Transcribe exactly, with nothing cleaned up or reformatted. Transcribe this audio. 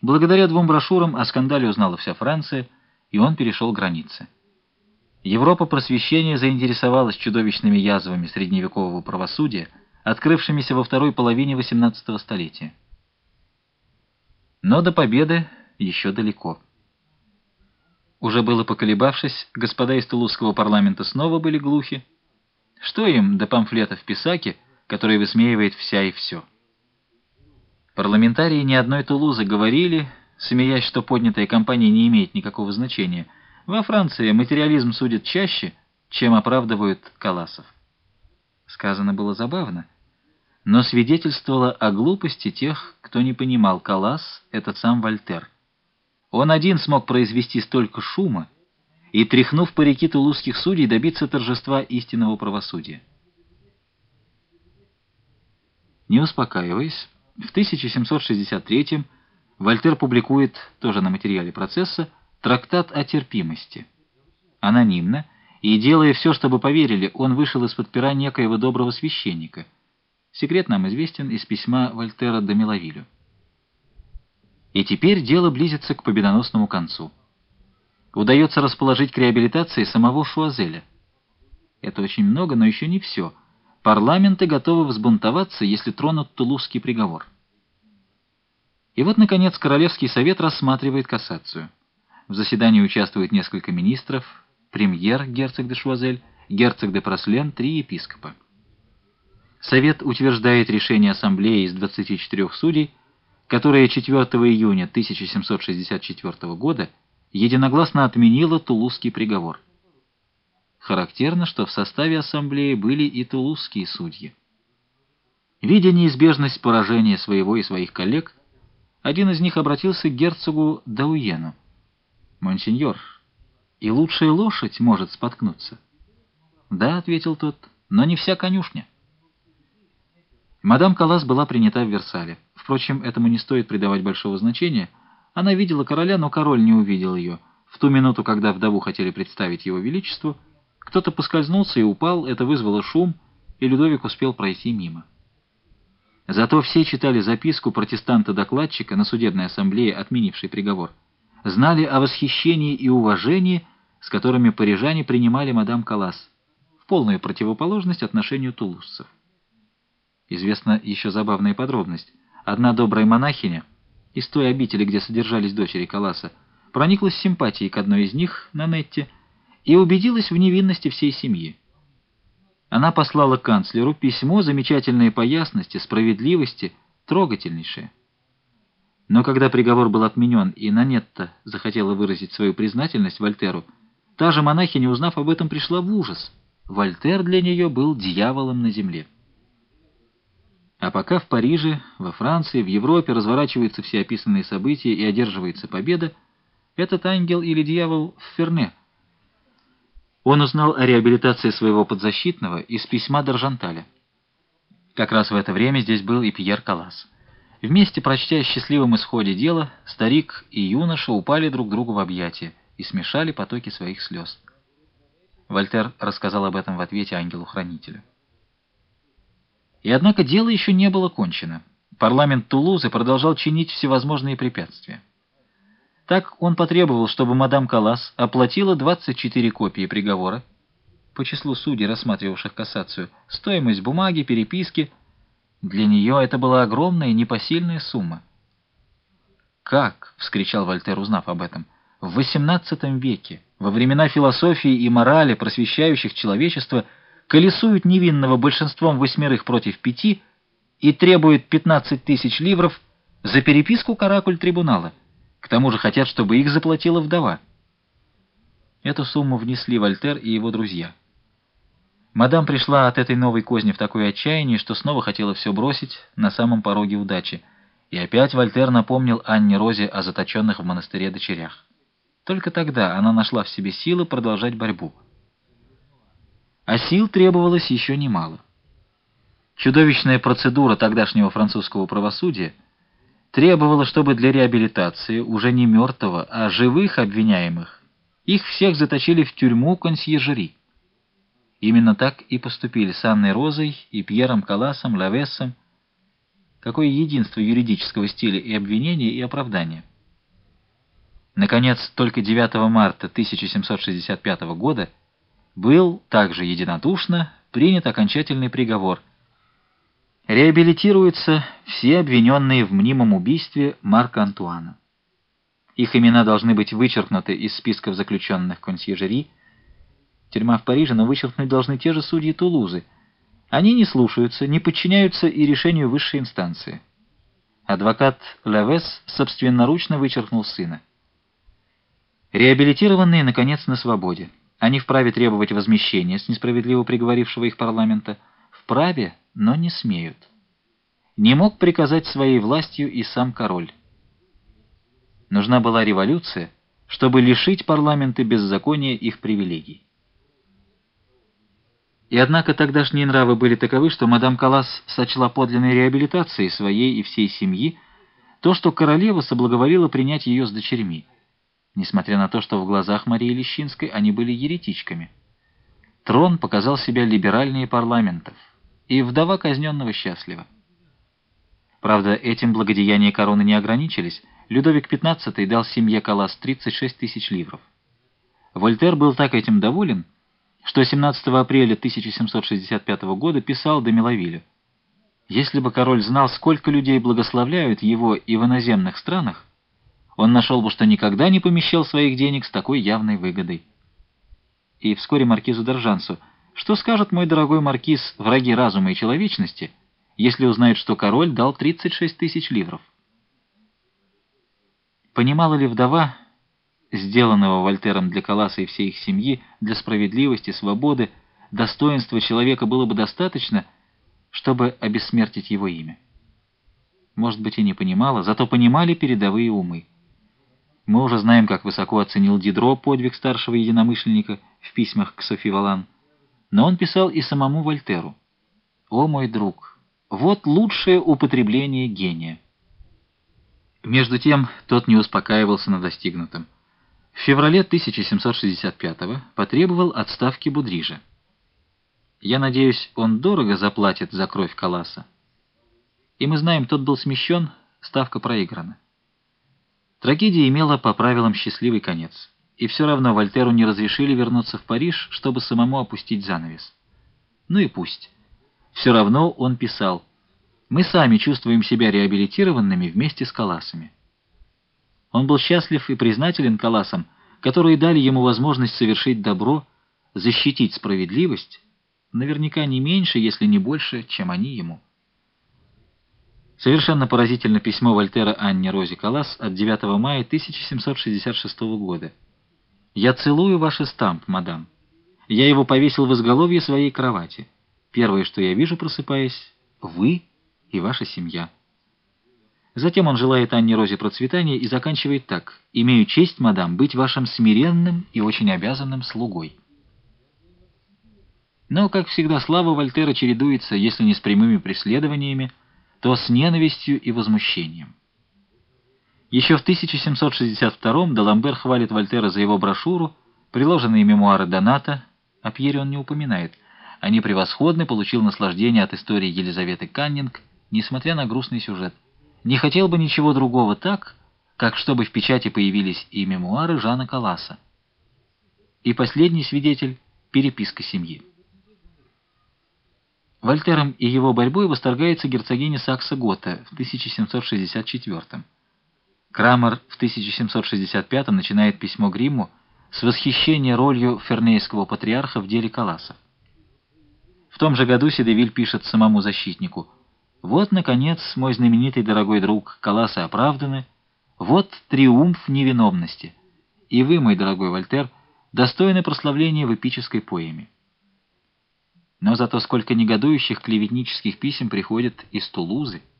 Благодаря двум брошюрам о скандале узнала вся Франция, и он перешел границы. Европа просвещения заинтересовалась чудовищными язвами средневекового правосудия, открывшимися во второй половине восемнадцатого столетия. Но до победы еще далеко. Уже было поколебавшись, господа из Тулузского парламента снова были глухи. Что им до памфлетов Писаки, который высмеивает вся и все? Парламентарии ни одной Тулузы говорили, смеясь, что поднятая кампания не имеет никакого значения. Во Франции материализм судит чаще, чем оправдывают Каласов. Сказано было забавно, но свидетельствовало о глупости тех, кто не понимал: Калас — это сам Вольтер. Он один смог произвести столько шума и, тряхнув парики тулузских судей, добиться торжества истинного правосудия. Не успокаиваясь, в тысяча семьсот шестьдесят третьем Вольтер публикует, тоже на материале процесса, трактат о терпимости. Анонимно, и делая все, чтобы поверили, он вышел из-под пера некоего доброго священника. Секрет нам известен из письма Вольтера де Мелавилю. И теперь дело близится к победоносному концу. Удается расположить к реабилитации самого Шуазеля. Это очень много, но еще не все. Парламенты готовы взбунтоваться, если тронут тулузский приговор. И вот, наконец, Королевский совет рассматривает кассацию. В заседании участвуют несколько министров, премьер, герцог де Шуазель, герцог де Прослен, три епископа. Совет утверждает решение ассамблеи из двадцати четырёх судей, которое четвёртого июня тысяча семьсот шестьдесят четвёртого года единогласно отменило тулузский приговор. Характерно, что в составе ассамблеи были и тулузские судьи. Видя неизбежность поражения своего и своих коллег, один из них обратился к герцогу Дауену. «Монсеньор, и лучшая лошадь может споткнуться». «Да», — ответил тот, — «но не вся конюшня». Мадам Калас была принята в Версале. Впрочем, этому не стоит придавать большого значения. Она видела короля, но король не увидел ее. В ту минуту, когда вдову хотели представить его величеству, кто-то поскользнулся и упал, это вызвало шум, и Людовик успел пройти мимо. Зато все читали записку протестанта-докладчика на судебной ассамблее, отменившей приговор. Знали о восхищении и уважении, с которыми парижане принимали мадам Калас, в полную противоположность отношению тулузцев. Известна еще забавная подробность. Одна добрая монахиня из той обители, где содержались дочери Каласа, прониклась симпатией к одной из них, Нанетте, и убедилась в невинности всей семьи. Она послала канцлеру письмо, замечательное по ясности, справедливости, трогательнейшее. Но когда приговор был отменен, и Нанетта захотела выразить свою признательность Вольтеру, та же монахиня, узнав об этом, пришла в ужас. Вольтер для нее был дьяволом на земле. А пока в Париже, во Франции, в Европе разворачиваются все описанные события и одерживается победа, этот ангел или дьявол в Ферне. Он узнал о реабилитации своего подзащитного из письма Даржанталя. Как раз в это время здесь был и Пьер Калас. Вместе, прочтя о счастливом исходе дела, старик и юноша упали друг другу в объятия и смешали потоки своих слез. Вольтер рассказал об этом в ответе ангелу-хранителю. И однако дело еще не было кончено. Парламент Тулузы продолжал чинить всевозможные препятствия. Так он потребовал, чтобы мадам Калас оплатила двадцать четыре копии приговора, по числу судей, рассматривавших кассацию, стоимость бумаги, переписки. Для нее это была огромная непосильная сумма. «Как?» — вскричал Вольтер, узнав об этом. «В восемнадцатом веке, во времена философии и морали, просвещающих человечество, колесуют невинного большинством восьмерых против пяти и требуют пятнадцать тысяч ливров за переписку каракуль трибунала. К тому же хотят, чтобы их заплатила вдова». Эту сумму внесли Вольтер и его друзья. Мадам пришла от этой новой козни в такое отчаяние, что снова хотела все бросить на самом пороге удачи. И опять Вольтер напомнил Анне Розе о заточенных в монастыре дочерях. Только тогда она нашла в себе силы продолжать борьбу. А сил требовалось еще немало. Чудовищная процедура тогдашнего французского правосудия требовала, чтобы для реабилитации уже не мертвого, а живых обвиняемых их всех заточили в тюрьму консьержери. Именно так и поступили с Анной Розой и Пьером Каласом, Лавессом. Какое единство юридического стиля и обвинения, и оправдания! Наконец, только девятого марта тысяча семьсот шестьдесят пятого года был также единодушно принят окончательный приговор. Реабилитируются все обвиненные в мнимом убийстве Марка Антуана. Их имена должны быть вычеркнуты из списков заключенных консьержери. Тюрьма в Париже, но вычеркнуть должны те же судьи Тулузы. Они не слушаются, не подчиняются и решению высшей инстанции. Адвокат Левес собственноручно вычеркнул сына. Реабилитированные, наконец, на свободе. Они вправе требовать возмещения с несправедливо приговорившего их парламента. Вправе, но не смеют. Не мог приказать своей властью и сам король. Нужна была революция, чтобы лишить парламента беззакония их привилегий. И однако тогдашние нравы были таковы, что мадам Каллас сочла подлинной реабилитацией своей и всей семьи то, что королева соблаговолила принять ее с дочерьми, несмотря на то, что в глазах Марии Лещинской они были еретичками. Трон показал себя либеральнее парламентов, и вдова казненного счастлива. Правда, этим благодеяния короны не ограничились. Людовик пятнадцатый дал семье Каллас тридцать шесть тысяч ливров. Вольтер был так этим доволен, что семнадцатого апреля тысяча семьсот шестьдесят пятого года писал де Мелавилю: «Если бы король знал, сколько людей благословляют его и в иноземных странах, он нашел бы, что никогда не помещал своих денег с такой явной выгодой». И вскоре маркизу Д'Оржансу: «Что скажет мой дорогой маркиз, враги разума и человечности, если узнают, что король дал тридцать шесть тысяч ливров?» Понимала ли вдова сделанного Вольтером для Калласа и всей их семьи, для справедливости, свободы, достоинства человека было бы достаточно, чтобы обессмертить его имя? Может быть, и не понимала, зато понимали передовые умы. Мы уже знаем, как высоко оценил Дидро подвиг старшего единомышленника в письмах к Софи Валан, но он писал и самому Вольтеру: «О, мой друг, вот лучшее употребление гения». Между тем, тот не успокаивался на достигнутом. В феврале тысяча семьсот шестьдесят пятого потребовал отставки Будрижа. Я надеюсь, он дорого заплатит за кровь Калласа. И мы знаем, тот был смещен, ставка проиграна. Трагедия имела по правилам счастливый конец, и все равно Вольтеру не разрешили вернуться в Париж, чтобы самому опустить занавес. Ну и пусть. Все равно он писал: «Мы сами чувствуем себя реабилитированными вместе с Калласами». Он был счастлив и признателен Калласам, которые дали ему возможность совершить добро, защитить справедливость, наверняка не меньше, если не больше, чем они ему. Совершенно поразительно письмо Вольтера Анне Розе Каллас от девятого мая тысяча семьсот шестьдесят шестого года. «Я целую ваш эстамп, мадам. Я его повесил в изголовье своей кровати. Первое, что я вижу, просыпаясь, вы и ваша семья». Затем он желает Анне Розе процветания и заканчивает так: «Имею честь, мадам, быть вашим смиренным и очень обязанным слугой». Но, как всегда, слава Вольтера чередуется, если не с прямыми преследованиями, то с ненавистью и возмущением. Еще в тысяча семьсот шестьдесят втором Даламбер хвалит Вольтера за его брошюру, приложенные мемуары Доната, о Пьере он не упоминает. Они превосходны, получил наслаждение от истории Елизаветы Каннинг, несмотря на грустный сюжет. Не хотел бы ничего другого так, как чтобы в печати появились и мемуары Жана Калласа. И последний свидетель — переписка семьи. Вольтером и его борьбой восторгается герцогиня Сакса-Гота в тысяча семьсот шестьдесят четвёртом. Крамер в тысяча семьсот шестьдесят пятом начинает письмо Гримму с восхищения ролью фернейского патриарха в деле Калласа. В том же году Седевиль пишет самому защитнику: «Вот, наконец, мой знаменитый дорогой друг, Калласы оправданы, вот триумф невиновности, и вы, мой дорогой Вольтер, достойны прославления в эпической поэме». Но зато сколько негодующих клеветнических писем приходит из Тулузы.